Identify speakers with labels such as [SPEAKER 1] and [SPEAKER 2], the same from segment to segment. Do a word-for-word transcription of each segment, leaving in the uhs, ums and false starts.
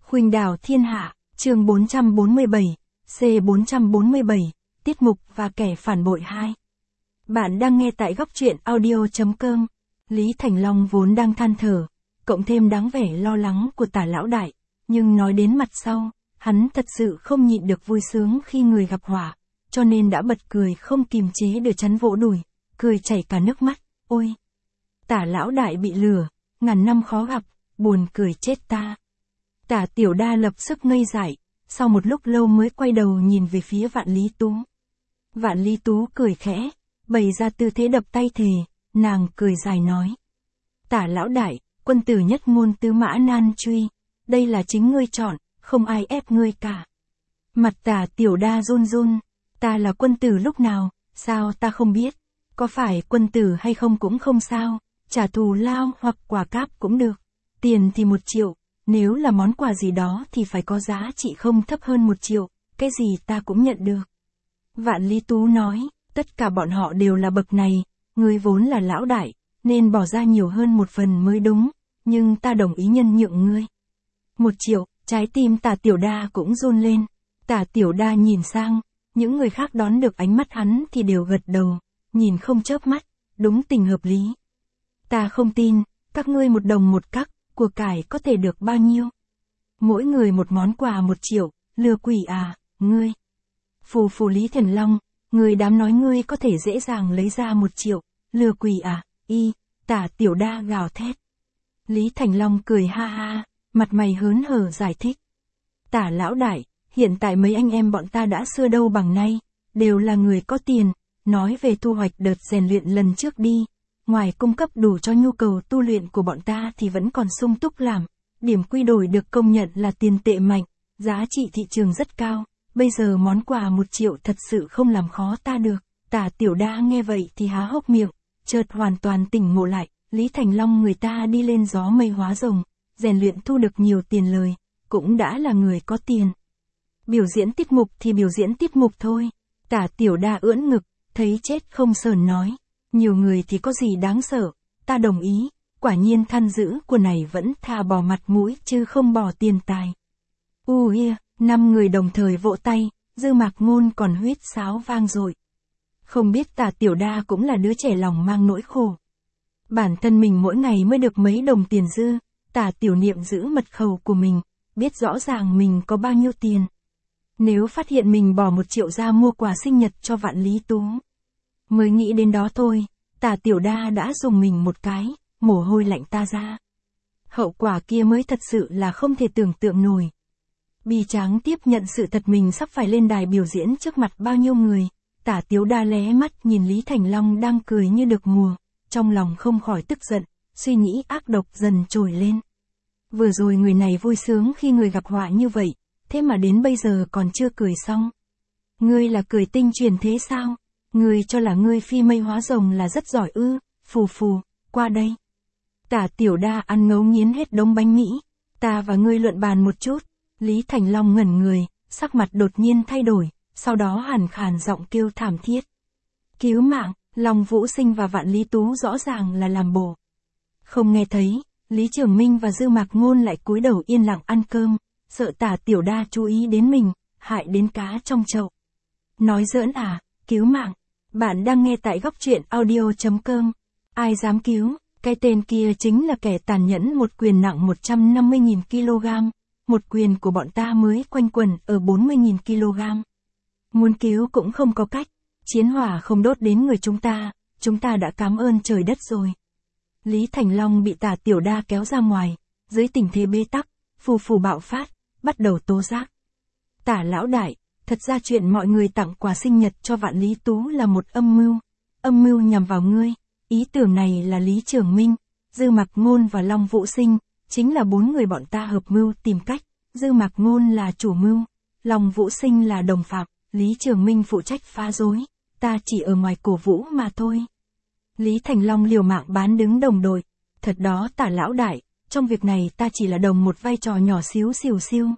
[SPEAKER 1] Khuynh đảo thiên hạ, chương bốn trăm bốn mươi bảy, C bốn trăm bốn mươi bảy, tiết mục và kẻ phản bội hai. Bạn đang nghe tại góc truyện audio.com. Lý Thành Long vốn đang than thở, cộng thêm đáng vẻ lo lắng của Tả lão đại, nhưng nói đến mặt sau, hắn thật sự không nhịn được vui sướng khi người gặp họa, cho nên đã bật cười không kìm chế được chắn vỗ đùi, cười chảy cả nước mắt. Ôi! Tả lão đại bị lừa, ngàn năm khó gặp, buồn cười chết ta. Tả Tiểu Đa lập sức ngây dại, sau một lúc lâu mới quay đầu nhìn về phía Vạn Lý Tú. Vạn Lý Tú cười khẽ, bày ra tư thế đập tay thề, nàng cười dài nói. Tả lão đại, quân tử nhất ngôn tứ mã nan truy, đây là chính ngươi chọn, không ai ép ngươi cả. Mặt Tả Tiểu Đa run run, ta là quân tử lúc nào, sao ta không biết, có phải quân tử hay không cũng không sao, trả thù lao hoặc quà cáp cũng được, tiền thì một triệu. Nếu là món quà gì đó thì phải có giá trị không thấp hơn một triệu, cái gì ta cũng nhận được. Vạn Lý Tú nói, tất cả bọn họ đều là bậc này, ngươi vốn là lão đại, nên bỏ ra nhiều hơn một phần mới đúng, nhưng ta đồng ý nhân nhượng ngươi. Một triệu, trái tim Tả Tiểu Đa cũng run lên. Tả Tiểu Đa nhìn sang, những người khác đón được ánh mắt hắn thì đều gật đầu, nhìn không chớp mắt, đúng tình hợp lý. Ta không tin, các ngươi một đồng một cắc. Của cải có thể được bao nhiêu? Mỗi người một món quà một triệu, lừa quỷ à, ngươi. Phù phù Lý Thành Long, người dám nói ngươi có thể dễ dàng lấy ra một triệu, lừa quỷ à, y, Tả Tiểu Đa gào thét. Lý Thành Long cười ha ha, mặt mày hớn hở giải thích. Tả lão đại, hiện tại mấy anh em bọn ta đã xưa đâu bằng nay, đều là người có tiền, nói về thu hoạch đợt rèn luyện lần trước đi. Ngoài cung cấp đủ cho nhu cầu tu luyện của bọn ta thì vẫn còn sung túc làm, điểm quy đổi được công nhận là tiền tệ mạnh, giá trị thị trường rất cao, bây giờ món quà một triệu thật sự không làm khó ta được. Tả Tiểu Đa nghe vậy thì há hốc miệng, chợt hoàn toàn tỉnh ngộ lại, Lý Thành Long người ta đi lên gió mây hóa rồng, rèn luyện thu được nhiều tiền lời, cũng đã là người có tiền. Biểu diễn tiết mục thì biểu diễn tiết mục thôi. Tả Tiểu Đa ưỡn ngực, thấy chết không sờn nói. Nhiều người thì có gì đáng sợ, ta đồng ý, quả nhiên than dữ của này vẫn thà bỏ mặt mũi chứ không bỏ tiền tài. U yeah, năm người đồng thời vỗ tay, Dư Mạc Ngôn còn huýt sáo vang dội. Không biết Tả Tiểu Đa cũng là đứa trẻ lòng mang nỗi khổ. Bản thân mình mỗi ngày mới được mấy đồng tiền dư, Tả Tiểu Niệm giữ mật khẩu của mình, biết rõ ràng mình có bao nhiêu tiền. Nếu phát hiện mình bỏ một triệu ra mua quà sinh nhật cho Vạn Lý Tú. Mới nghĩ đến đó thôi, Tả Tiểu Đa đã dùng mình một cái, mồ hôi lạnh ta ra. Hậu quả kia mới thật sự là không thể tưởng tượng nổi. Bi tráng tiếp nhận sự thật mình sắp phải lên đài biểu diễn trước mặt bao nhiêu người, Tả Tiểu Đa lé mắt nhìn Lý Thành Long đang cười như được mùa, trong lòng không khỏi tức giận, suy nghĩ ác độc dần trồi lên. Vừa rồi người này vui sướng khi người gặp họa như vậy, thế mà đến bây giờ còn chưa cười xong. Ngươi là cười tinh truyền thế sao? Ngươi cho là ngươi phi mây hóa rồng là rất giỏi ư, phù phù, qua đây. Tả Tiểu Đa ăn ngấu nghiến hết đống bánh Mỹ, ta và ngươi luận bàn một chút. Lý Thành Long ngẩn người, sắc mặt đột nhiên thay đổi, sau đó hàn khàn giọng kêu thảm thiết. Cứu mạng, Long Vũ Sinh và Vạn Lý Tú rõ ràng là làm bổ. Không nghe thấy, Lý Trường Minh và Dư Mạc Ngôn lại cúi đầu yên lặng ăn cơm, sợ Tả Tiểu Đa chú ý đến mình, hại đến cá trong chậu. Nói giỡn à, cứu mạng. Bạn đang nghe tại góc truyện audio.com. Ai dám cứu, cái tên kia chính là kẻ tàn nhẫn một quyền nặng một trăm năm mươi nghìn ki lô gam. Một quyền của bọn ta mới quanh quẩn ở bốn mươi nghìn ki lô gam. Muốn cứu cũng không có cách. Chiến hỏa không đốt đến người chúng ta, chúng ta đã cảm ơn trời đất rồi. Lý Thành Long bị Tả Tiểu Đa kéo ra ngoài, dưới tình thế bế tắc, phù phù bạo phát, bắt đầu tố giác. Tả lão đại. Thật ra chuyện mọi người tặng quà sinh nhật cho Vạn Lý Tú là một âm mưu, âm mưu nhằm vào ngươi, ý tưởng này là Lý Trường Minh, Dư Mạc Ngôn và Long Vũ Sinh, chính là bốn người bọn ta hợp mưu tìm cách, Dư Mạc Ngôn là chủ mưu, Long Vũ Sinh là đồng phạm, Lý Trường Minh phụ trách phá rối, ta chỉ ở ngoài cổ vũ mà thôi. Lý Thành Long liều mạng bán đứng đồng đội, thật đó Tả lão đại, trong việc này ta chỉ là đồng một vai trò nhỏ xíu xìu xiu.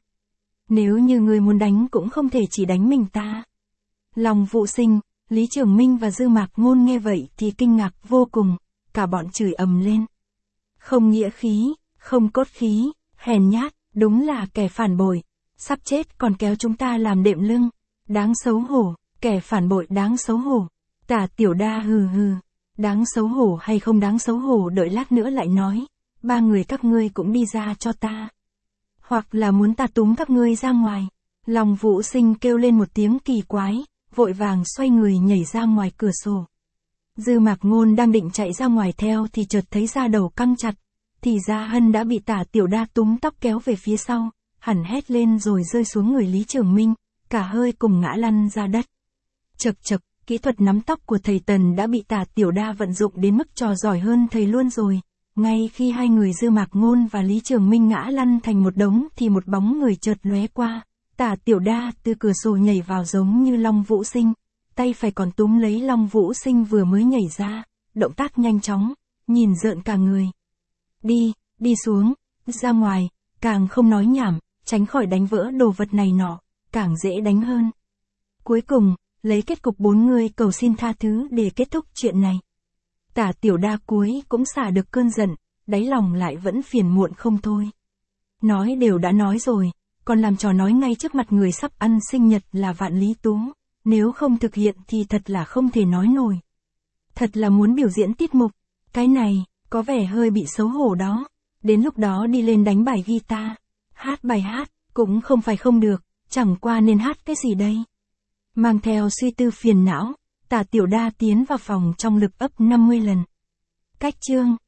[SPEAKER 1] Nếu như ngươi muốn đánh cũng không thể chỉ đánh mình ta. Long Vũ Sinh, Lý Trường Minh và Dư Mạc Ngôn nghe vậy thì kinh ngạc vô cùng, cả bọn chửi ầm lên. Không nghĩa khí, không cốt khí, hèn nhát, Đúng là kẻ phản bội. Sắp chết còn kéo chúng ta làm đệm lưng. Đáng xấu hổ, kẻ phản bội đáng xấu hổ. Tả Tiểu Đa hừ hừ. Đáng xấu hổ hay không đáng xấu hổ đợi lát nữa lại nói. Ba người các ngươi cũng đi ra cho ta. Hoặc là muốn ta túm các ngươi ra ngoài. Long Vũ Sinh kêu lên một tiếng kỳ quái, vội vàng xoay người nhảy ra ngoài cửa sổ. Dư Mạc Ngôn đang định chạy ra ngoài theo thì chợt thấy da đầu căng chặt. Thì ra Hân đã bị Tả Tiểu Đa túm tóc kéo về phía sau, hẳn hét lên rồi rơi xuống người Lý Trường Minh, cả hơi cùng ngã lăn ra đất. Chật chật, kỹ thuật nắm tóc của thầy Tần đã bị Tả Tiểu Đa vận dụng đến mức trò giỏi hơn thầy luôn rồi. Ngay khi hai người Dư Mạc Ngôn và Lý Trường Minh ngã lăn thành một đống thì một bóng người chợt lóe qua. Tả Tiểu Đa từ cửa sổ nhảy vào giống như Long Vũ Sinh, tay phải còn túm lấy Long Vũ Sinh vừa mới nhảy ra, động tác nhanh chóng, nhìn rợn cả người. Đi, đi xuống, ra ngoài, càng không nói nhảm, tránh khỏi đánh vỡ đồ vật này nọ, càng dễ đánh hơn. Cuối cùng, lấy kết cục bốn người cầu xin tha thứ để kết thúc chuyện này. Tả Tiểu Đa cuối cũng xả được cơn giận, đáy lòng lại vẫn phiền muộn không thôi. Nói đều đã nói rồi, còn làm trò nói ngay trước mặt người sắp ăn sinh nhật là Vạn Lý Tú, nếu không thực hiện thì thật là không thể nói nổi. Thật là muốn biểu diễn tiết mục, cái này, có vẻ hơi bị xấu hổ đó, đến lúc đó đi lên đánh bài guitar, hát bài hát, cũng không phải không được, chẳng qua nên hát cái gì đây. Mang theo suy tư phiền não, Tả Tiểu Đa tiến vào phòng trong lực ấp năm mươi lần. Cách chương